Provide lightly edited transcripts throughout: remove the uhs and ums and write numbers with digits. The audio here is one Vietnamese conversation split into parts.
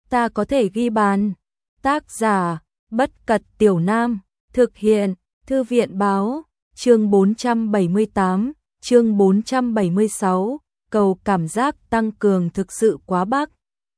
ta có thể ghi bàn. Tác giả, Bất Cật Tiểu Nam, thực hiện, Thư viện Báo, chương 478, chương 476, cầu cảm giác tăng cường thực sự quá bắc.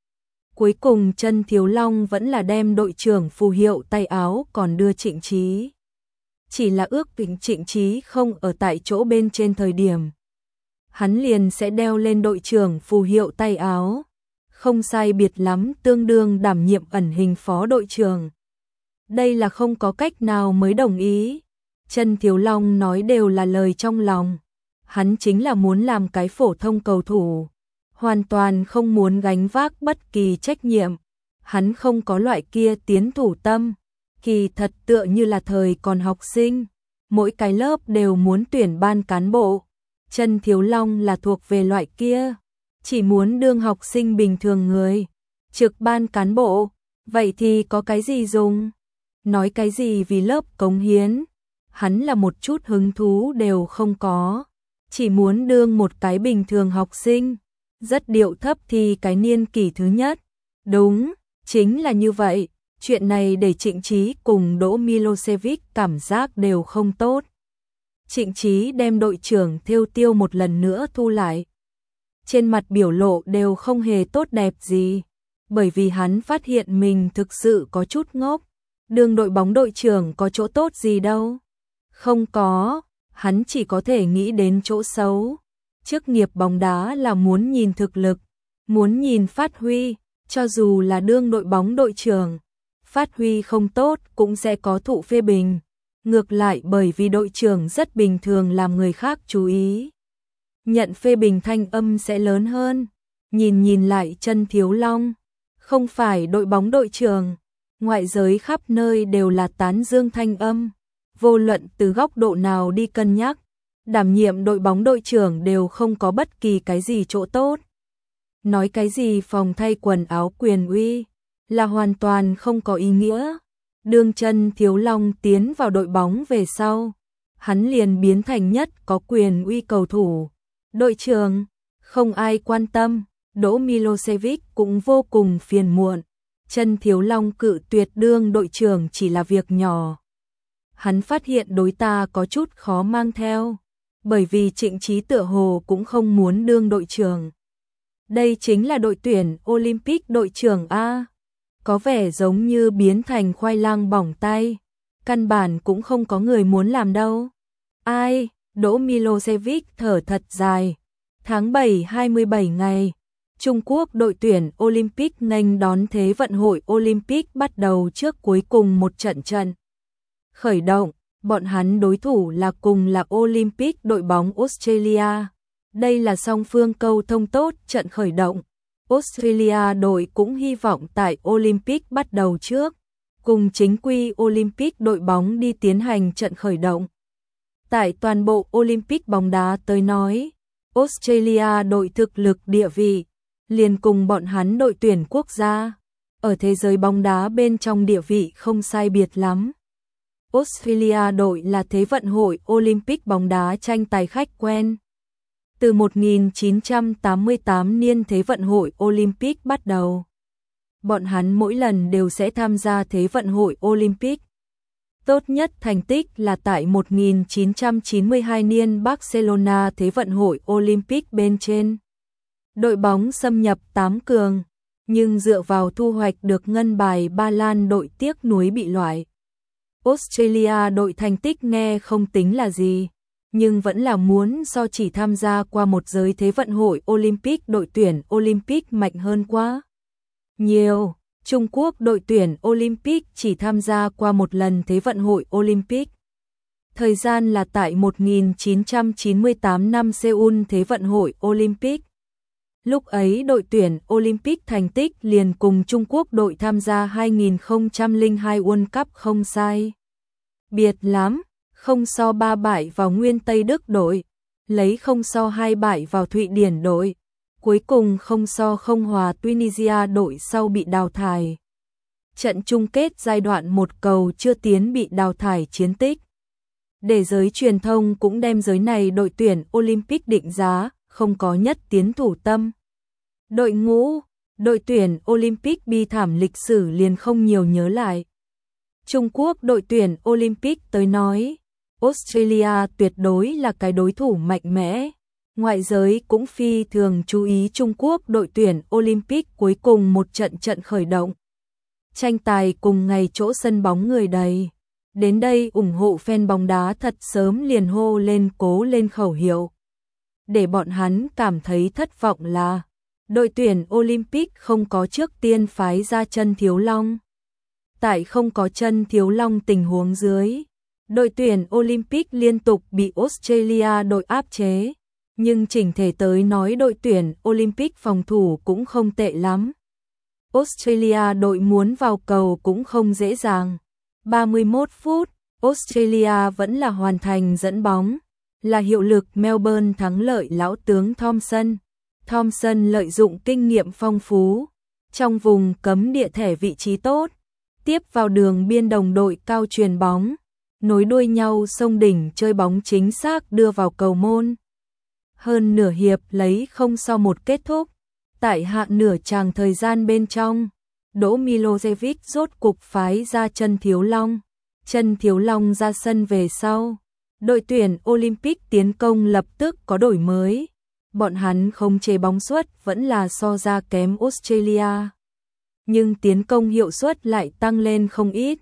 Cuối cùng Chân Thiếu Long vẫn là đem đội trưởng phù hiệu tay áo còn đưa Trịnh Trí. Chỉ là ước định Trịnh Trí không ở tại chỗ bên trên thời điểm. Hắn liền sẽ đeo lên đội trưởng phù hiệu tay áo. Không sai biệt lắm, tương đương đảm nhiệm ẩn hình phó đội trưởng. Đây là không có cách nào mới đồng ý. Chân Thiếu Long nói đều là lời trong lòng. Hắn chính là muốn làm cái phổ thông cầu thủ. Hoàn toàn không muốn gánh vác bất kỳ trách nhiệm. Hắn không có loại kia tiến thủ tâm. Kỳ thật tựa như là thời còn học sinh. Mỗi cái lớp đều muốn tuyển ban cán bộ. Chân Thiếu Long là thuộc về loại kia. Chỉ muốn đương học sinh bình thường người. Trực ban cán bộ. Vậy thì có cái gì dùng? Nói cái gì vì lớp cống hiến? Hắn là một chút hứng thú đều không có. Chỉ muốn đương một cái bình thường học sinh. Rất điệu thấp thì cái niên kỷ thứ nhất. Đúng, chính là như vậy. Chuyện này để Trịnh Trí cùng Đỗ Milosevic cảm giác đều không tốt. Trịnh Trí đem đội trưởng Thêu Tiêu một lần nữa thu lại. Trên mặt biểu lộ đều không hề tốt đẹp gì. Bởi vì hắn phát hiện mình thực sự có chút ngốc. Đương đội bóng đội trưởng có chỗ tốt gì đâu. Không có, hắn chỉ có thể nghĩ đến chỗ xấu. Chức nghiệp bóng đá là muốn nhìn thực lực, muốn nhìn phát huy, cho dù là đương đội bóng đội trưởng. Phát huy không tốt cũng sẽ có thụ phê bình. Ngược lại bởi vì đội trưởng rất bình thường làm người khác chú ý. Nhận phê bình thanh âm sẽ lớn hơn. Nhìn lại Chân Thiếu Long. Không phải đội bóng đội trưởng. Ngoại giới khắp nơi đều là tán dương thanh âm. Vô luận từ góc độ nào đi cân nhắc. Đảm nhiệm đội bóng đội trưởng đều không có bất kỳ cái gì chỗ tốt. Nói cái gì phòng thay quần áo quyền uy. Là hoàn toàn không có ý nghĩa. Đương Chân Thiếu Long tiến vào đội bóng về sau. Hắn liền biến thành nhất có quyền uy cầu thủ. Đội trưởng, không ai quan tâm. Đỗ Milosevic cũng vô cùng phiền muộn. Chân Thiếu Long cự tuyệt đương đội trưởng chỉ là việc nhỏ. Hắn phát hiện đối ta có chút khó mang theo. Bởi vì Trịnh Trí tựa hồ cũng không muốn đương đội trưởng. Đây chính là đội tuyển Olympic đội trưởng A. Có vẻ giống như biến thành khoai lang bỏng tay. Căn bản cũng không có người muốn làm đâu. Ai? Đỗ Milosevic thở thật dài. Tháng 7 27 ngày. Trung Quốc đội tuyển Olympic nghênh đón Thế vận hội Olympic bắt đầu trước cuối cùng một trận. Khởi động, bọn hắn đối thủ là cùng là Olympic đội bóng Australia. Đây là song phương câu thông tốt trận khởi động. Australia đội cũng hy vọng tại Olympic bắt đầu trước, cùng chính quy Olympic đội bóng đi tiến hành trận khởi động. Tại toàn bộ Olympic bóng đá tới nói, Australia đội thực lực địa vị, liền cùng bọn hắn đội tuyển quốc gia, ở thế giới bóng đá bên trong địa vị không sai biệt lắm. Australia đội là Thế vận hội Olympic bóng đá tranh tài khách quen. Từ 1988 niên Thế vận hội Olympic bắt đầu, bọn hắn mỗi lần đều sẽ tham gia Thế vận hội Olympic. Tốt nhất thành tích là tại 1992 niên Barcelona Thế vận hội Olympic bên trên. Đội bóng xâm nhập 8 cường, nhưng dựa vào thu hoạch được ngân bài Ba Lan đội tiếc nuối bị loại. Australia đội thành tích nghe không tính là gì, nhưng vẫn là muốn so chỉ tham gia qua một giới Thế vận hội Olympic đội tuyển Olympic mạnh hơn quá nhiều. Trung Quốc đội tuyển Olympic chỉ tham gia qua một lần Thế vận hội Olympic. Thời gian là tại 1998 năm Seoul Thế vận hội Olympic. Lúc ấy đội tuyển Olympic thành tích liền cùng Trung Quốc đội tham gia 2002 World Cup không sai biệt lắm, không so 3 bại vào Nguyên Tây Đức đội, lấy không so 2 bại vào Thụy Điển đội, cuối cùng không so không hòa Tunisia đội sau bị đào thải. Trận chung kết giai đoạn một cầu chưa tiến bị đào thải chiến tích. Để giới truyền thông cũng đem giới này đội tuyển Olympic định giá, không có nhất tiến thủ tâm. Đội ngũ, đội tuyển Olympic bi thảm lịch sử liền không nhiều nhớ lại. Trung Quốc đội tuyển Olympic tới nói, Australia tuyệt đối là cái đối thủ mạnh mẽ. Ngoại giới cũng phi thường chú ý Trung Quốc đội tuyển Olympic cuối cùng một trận khởi động. Tranh tài cùng ngày chỗ sân bóng người đầy. Đến đây ủng hộ fan bóng đá thật sớm liền hô lên cố lên khẩu hiệu. Để bọn hắn cảm thấy thất vọng là đội tuyển Olympic không có trước tiên phái ra Chân Thiếu Long. Tại không có Chân Thiếu Long tình huống dưới, đội tuyển Olympic liên tục bị Australia đội áp chế. Nhưng chỉnh thể tới nói đội tuyển Olympic phòng thủ cũng không tệ lắm. Australia đội muốn vào cầu cũng không dễ dàng. 31 phút, Australia vẫn là hoàn thành dẫn bóng, là hiệu lực Melbourne thắng lợi lão tướng Thompson. Thompson lợi dụng kinh nghiệm phong phú, trong vùng cấm địa thẻ vị trí tốt, tiếp vào đường biên đồng đội cao truyền bóng, nối đuôi nhau xông đỉnh chơi bóng chính xác đưa vào cầu môn. Hơn nửa hiệp lấy 0-1 kết thúc. Tại hạ nửa chàng thời gian bên trong, Đỗ Milosevic rốt cục phái ra Chân Thiếu Long. Chân Thiếu Long ra sân về sau, đội tuyển Olympic tiến công lập tức có đổi mới. Bọn hắn không chế bóng suất vẫn là so ra kém Australia, nhưng tiến công hiệu suất lại tăng lên không ít.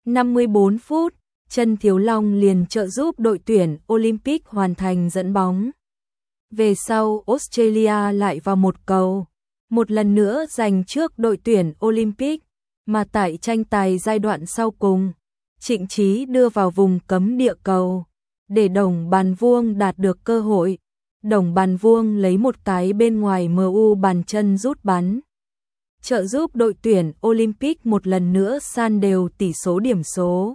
54 phút, Chân Thiếu Long liền trợ giúp đội tuyển Olympic hoàn thành dẫn bóng. Về sau Australia lại vào một cầu, một lần nữa giành trước đội tuyển Olympic, mà tại tranh tài giai đoạn sau cùng, Trịnh Trí đưa vào vùng cấm địa cầu, để Đồng Bàn Vuông đạt được cơ hội. Đồng Bàn Vuông lấy một cái bên ngoài MU bàn chân rút bắn, trợ giúp đội tuyển Olympic một lần nữa san đều tỷ số điểm số.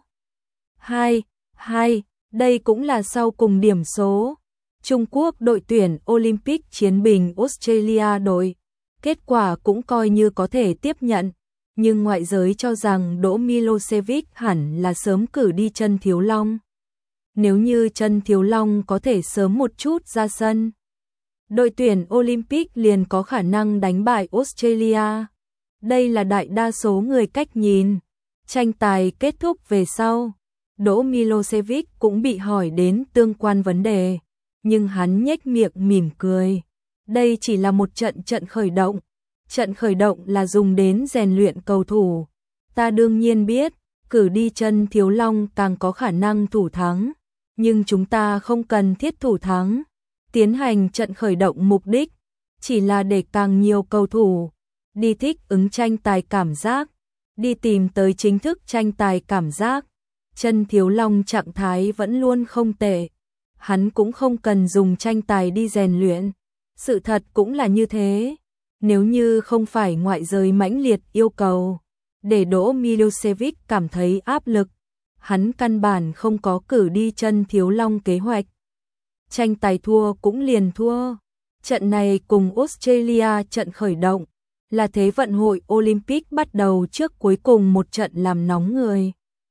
2-2, đây cũng là sau cùng điểm số. Trung Quốc đội tuyển Olympic chiến bình Australia đội. Kết quả cũng coi như có thể tiếp nhận, nhưng ngoại giới cho rằng Đỗ Milosevic hẳn là sớm cử đi Chân Thiếu Long. Nếu như Chân Thiếu Long có thể sớm một chút ra sân, đội tuyển Olympic liền có khả năng đánh bại Australia. Đây là đại đa số người cách nhìn. Tranh tài kết thúc về sau, Đỗ Milosevic cũng bị hỏi đến tương quan vấn đề, nhưng hắn nhếch miệng mỉm cười. Đây chỉ là một trận khởi động. Trận khởi động là dùng đến rèn luyện cầu thủ. Ta đương nhiên biết, cử đi Chân Thiếu Long càng có khả năng thủ thắng, nhưng chúng ta không cần thiết thủ thắng. Tiến hành trận khởi động mục đích chỉ là để càng nhiều cầu thủ đi thích ứng tranh tài cảm giác, đi tìm tới chính thức tranh tài cảm giác. Chân Thiếu Long trạng thái vẫn luôn không tệ, hắn cũng không cần dùng tranh tài đi rèn luyện. Sự thật cũng là như thế. Nếu như không phải ngoại giới mãnh liệt yêu cầu để Đỗ Milosevic cảm thấy áp lực, hắn căn bản không có cử đi Chân Thiếu Long kế hoạch. Tranh tài thua cũng liền thua. Trận này cùng Australia trận khởi động là Thế vận hội Olympic bắt đầu trước cuối cùng một trận làm nóng người.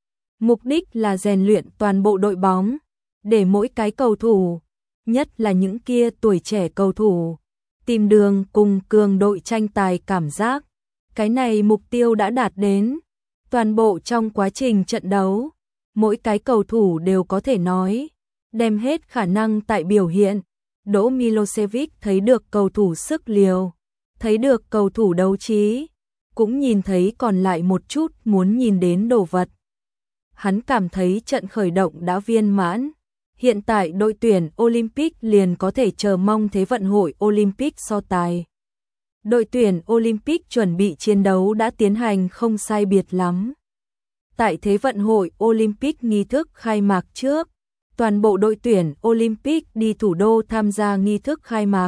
Mục đích là rèn luyện toàn bộ đội bóng, để mỗi cái cầu thủ, nhất là những kia tuổi trẻ cầu thủ, tìm đường cùng cường đội tranh tài cảm giác. Cái này mục tiêu đã đạt đến. Toàn bộ trong quá trình trận đấu, mỗi cái cầu thủ đều có thể nói đem hết khả năng tại biểu hiện. Đỗ Milosevic thấy được cầu thủ sức liều, thấy được cầu thủ đấu trí, cũng nhìn thấy còn lại một chút muốn nhìn đến đồ vật. Hắn cảm thấy trận khởi động đã viên mãn. Hiện tại đội tuyển Olympic liền có thể chờ mong Thế vận hội Olympic so tài. Đội tuyển Olympic chuẩn bị chiến đấu đã tiến hành không sai biệt lắm. Tại Thế vận hội Olympic nghi thức khai mạc trước, toàn bộ đội tuyển Olympic đi thủ đô tham gia nghi thức khai mạc.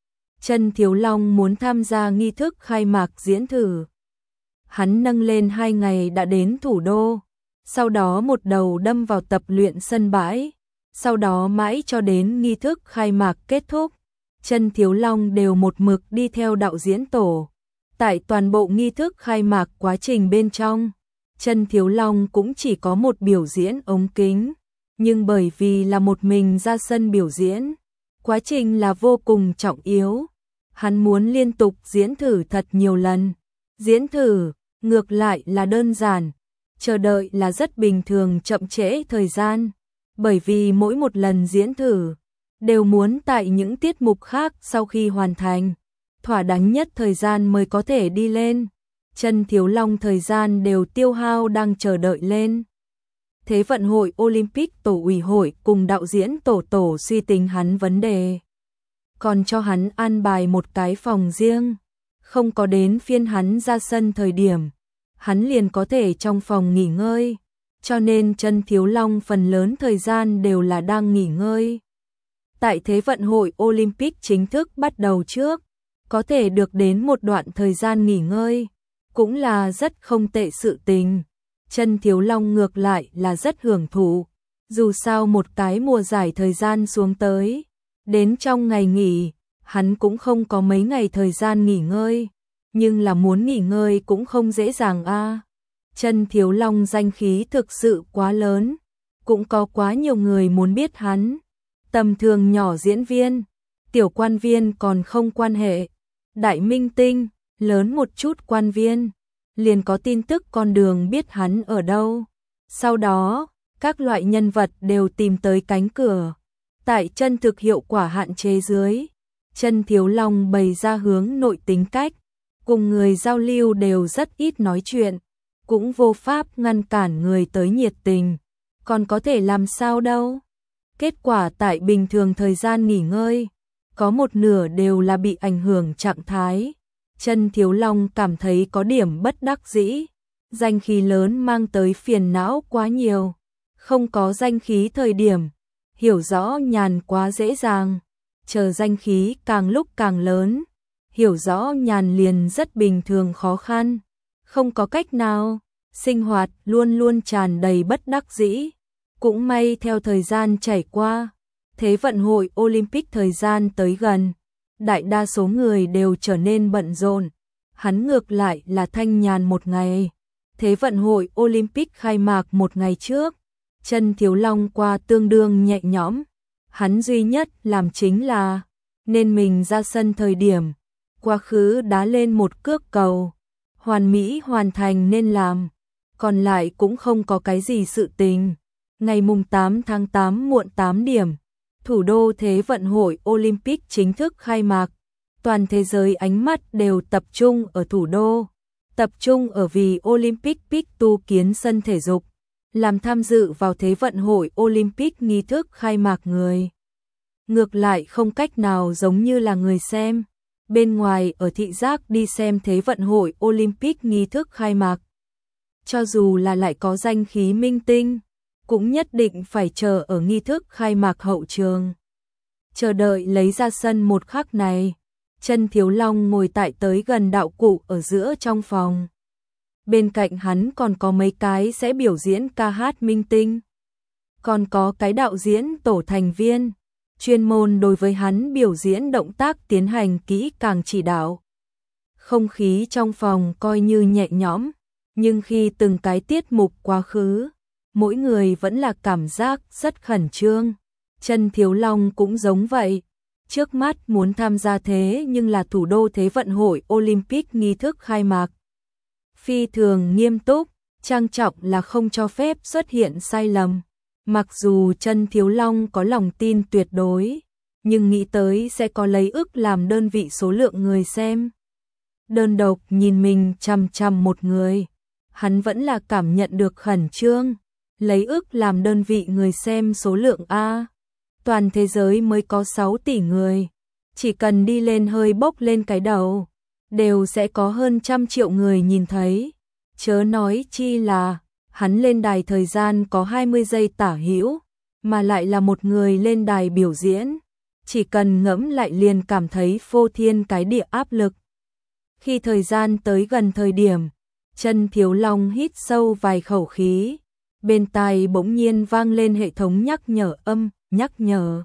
Chân Thiếu Long muốn tham gia nghi thức khai mạc diễn thử. Hắn nâng lên 2 ngày đã đến thủ đô, sau đó một đầu đâm vào tập luyện sân bãi, sau đó mãi cho đến nghi thức khai mạc kết thúc. Chân Thiếu Long đều một mực đi theo đạo diễn tổ. Tại toàn bộ nghi thức khai mạc quá trình bên trong, Chân Thiếu Long cũng chỉ có một biểu diễn ống kính, nhưng bởi vì là một mình ra sân biểu diễn, quá trình là vô cùng trọng yếu. Hắn muốn liên tục diễn thử thật nhiều lần. Diễn thử, ngược lại là đơn giản. Chờ đợi là rất bình thường, chậm trễ thời gian. Bởi vì mỗi một lần diễn thử, đều muốn tại những tiết mục khác sau khi hoàn thành. Thỏa đáng nhất thời gian mới có thể đi lên. Chân Thiếu Long thời gian đều tiêu hao đang chờ đợi lên. Thế vận hội Olympic tổ ủy hội cùng đạo diễn tổ suy tính hắn vấn đề. Còn cho hắn an bài một cái phòng riêng. Không có đến phiên hắn ra sân thời điểm. Hắn liền có thể trong phòng nghỉ ngơi. Cho nên Chân Thiếu Long phần lớn thời gian đều là đang nghỉ ngơi. Tại Thế vận hội Olympic chính thức bắt đầu trước, có thể được đến một đoạn thời gian nghỉ ngơi, cũng là rất không tệ sự tình. Chân Thiếu Long ngược lại là rất hưởng thụ, dù sao một cái mùa giải thời gian xuống tới, đến trong ngày nghỉ, hắn cũng không có mấy ngày thời gian nghỉ ngơi, nhưng là muốn nghỉ ngơi cũng không dễ dàng a. Chân Thiếu Long danh khí thực sự quá lớn, cũng có quá nhiều người muốn biết hắn. Tầm thường nhỏ diễn viên, tiểu quan viên còn không quan hệ, đại minh tinh, lớn một chút quan viên, liền có tin tức con đường biết hắn ở đâu. Sau đó, các loại nhân vật đều tìm tới cánh cửa. Tại chân thực hiệu quả hạn chế dưới, Chân Thiếu Long bày ra hướng nội tính cách, cùng người giao lưu đều rất ít nói chuyện, cũng vô pháp ngăn cản người tới nhiệt tình, còn có thể làm sao đâu. Kết quả tại bình thường thời gian nghỉ ngơi, có một nửa đều là bị ảnh hưởng trạng thái. Chân Thiếu Long cảm thấy có điểm bất đắc dĩ, danh khí lớn mang tới phiền não quá nhiều, không có danh khí thời điểm, hiểu rõ nhàn quá dễ dàng, chờ danh khí càng lúc càng lớn, hiểu rõ nhàn liền rất bình thường khó khăn, không có cách nào, sinh hoạt luôn luôn tràn đầy bất đắc dĩ. Cũng may theo thời gian trải qua, Thế vận hội Olympic thời gian tới gần, đại đa số người đều trở nên bận rộn, hắn ngược lại là thanh nhàn một ngày. Thế vận hội Olympic khai mạc một ngày trước, Chân Thiếu Long qua tương đương nhẹ nhõm, hắn duy nhất làm chính là nên mình ra sân thời điểm, quá khứ đá lên một cước cầu, hoàn mỹ hoàn thành nên làm, còn lại cũng không có cái gì sự tình. Ngày mùng 8 tháng 8 muộn 8 điểm, thủ đô Thế vận hội Olympic chính thức khai mạc. Toàn thế giới ánh mắt đều tập trung ở thủ đô, tập trung ở vì Olympic Peak tu kiến sân thể dục, làm tham dự vào Thế vận hội Olympic nghi thức khai mạc người. Ngược lại không cách nào giống như là người xem, bên ngoài ở thị giác đi xem Thế vận hội Olympic nghi thức khai mạc. Cho dù là lại có danh khí minh tinh, cũng nhất định phải chờ ở nghi thức khai mạc hậu trường. Chờ đợi lấy ra sân một khắc này, Chân Thiếu Long ngồi tại tới gần đạo cụ ở giữa trong phòng. Bên cạnh hắn còn có mấy cái sẽ biểu diễn ca hát minh tinh. Còn có cái đạo diễn tổ thành viên, chuyên môn đối với hắn biểu diễn động tác tiến hành kỹ càng chỉ đạo. Không khí trong phòng coi như nhẹ nhõm, nhưng khi từng cái tiết mục quá khứ, mỗi người vẫn là cảm giác rất khẩn trương. Chân Thiếu Long cũng giống vậy. Trước mắt muốn tham gia thế nhưng là thủ đô Thế vận hội Olympic nghi thức khai mạc. Phi thường nghiêm túc, trang trọng là không cho phép xuất hiện sai lầm. Mặc dù Chân Thiếu Long có lòng tin tuyệt đối, nhưng nghĩ tới sẽ có lấy ức làm đơn vị số lượng người xem. Đơn độc nhìn mình chằm chằm một người, hắn vẫn là cảm nhận được khẩn trương. Lấy ức làm đơn vị người xem số lượng A. Toàn thế giới mới có 6 tỷ người. Chỉ cần đi lên hơi bốc lên cái đầu, đều sẽ có hơn 100 triệu người nhìn thấy. Chớ nói chi là, hắn lên đài thời gian có 20 giây tả hữu, mà lại là một người lên đài biểu diễn. Chỉ cần ngẫm lại liền cảm thấy phô thiên cái địa áp lực. Khi thời gian tới gần thời điểm, Chân Thiếu Long hít sâu vài khẩu khí. Bên tai bỗng nhiên vang lên hệ thống nhắc nhở âm, nhắc nhở.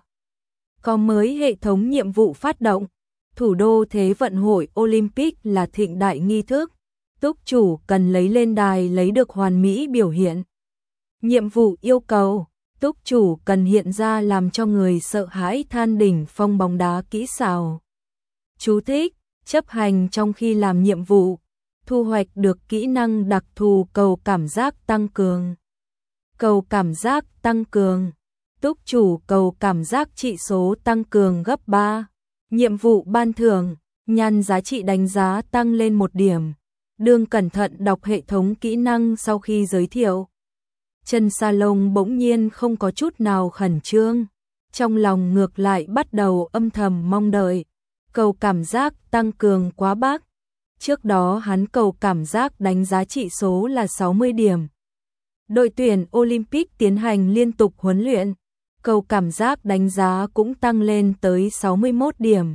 Có mới hệ thống nhiệm vụ phát động. Thủ đô Thế vận hội Olympic là thịnh đại nghi thức. Túc chủ cần lấy lên đài lấy được hoàn mỹ biểu hiện. Nhiệm vụ yêu cầu, túc chủ cần hiện ra làm cho người sợ hãi than đỉnh phong bóng đá kỹ xảo. Chú thích: chấp hành trong khi làm nhiệm vụ, thu hoạch được kỹ năng đặc thù cầu cảm giác tăng cường. Cầu cảm giác tăng cường. Túc chủ cầu cảm giác trị số tăng cường gấp 3. Nhiệm vụ ban thưởng, nhan giá trị đánh giá tăng lên 1 điểm. Đừng cẩn thận đọc hệ thống kỹ năng sau khi giới thiệu. Trần Salong bỗng nhiên không có chút nào khẩn trương, trong lòng ngược lại bắt đầu âm thầm mong đợi. Cầu cảm giác tăng cường quá bác. Trước đó hắn cầu cảm giác đánh giá trị số là 60 điểm. Đội tuyển Olympic tiến hành liên tục huấn luyện, cầu cảm giác đánh giá cũng tăng lên tới 61 điểm.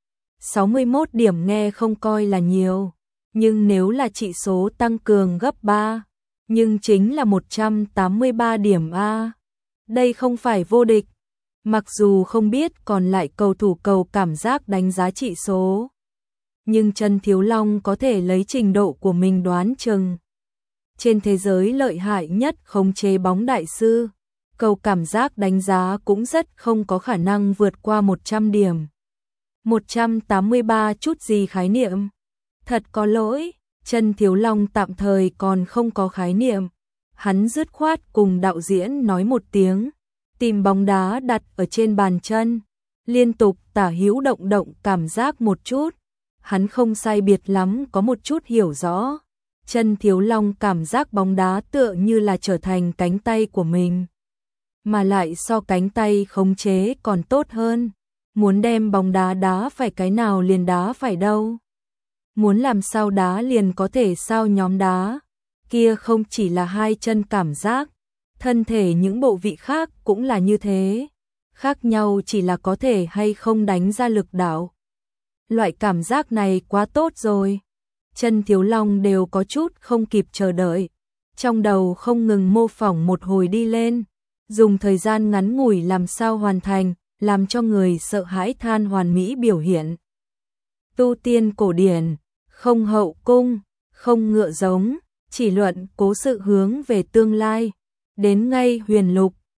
61 điểm nghe không coi là nhiều, nhưng nếu là trị số tăng cường gấp 3, nhưng chính là 183 điểm a. Đây không phải vô địch. Mặc dù không biết còn lại cầu thủ cầu cảm giác đánh giá trị số, nhưng Trần Thiếu Long có thể lấy trình độ của mình đoán chừng. Trên thế giới lợi hại nhất khống chế bóng đại sư, cầu cảm giác đánh giá cũng rất không có khả năng vượt qua 100 điểm. 183 chút gì khái niệm. Thật có lỗi, Trần Thiếu Long tạm thời còn không có khái niệm. Hắn dứt khoát cùng đạo diễn nói một tiếng, tìm bóng đá đặt ở trên bàn chân, liên tục tả hữu động động cảm giác một chút. Hắn không sai biệt lắm có một chút hiểu rõ. Trần Thiếu Long cảm giác bóng đá tựa như là trở thành cánh tay của mình, mà lại so cánh tay khống chế còn tốt hơn. Muốn đem bóng đá đá phải cái nào liền đá phải đâu. Muốn làm sao đá liền có thể sao nhóm đá. Kia không chỉ là hai chân cảm giác, thân thể những bộ vị khác cũng là như thế. Khác nhau chỉ là có thể hay không đánh ra lực đạo. Loại cảm giác này quá tốt rồi. Trần Thiếu Long đều có chút không kịp chờ đợi. Trong đầu không ngừng mô phỏng một hồi đi lên. Dùng thời gian ngắn ngủi làm sao hoàn thành, làm cho người sợ hãi than hoàn mỹ biểu hiện. Tu tiên cổ điển, không hậu cung, không ngựa giống, chỉ luận cố sự hướng về tương lai. Đến ngay huyền lục,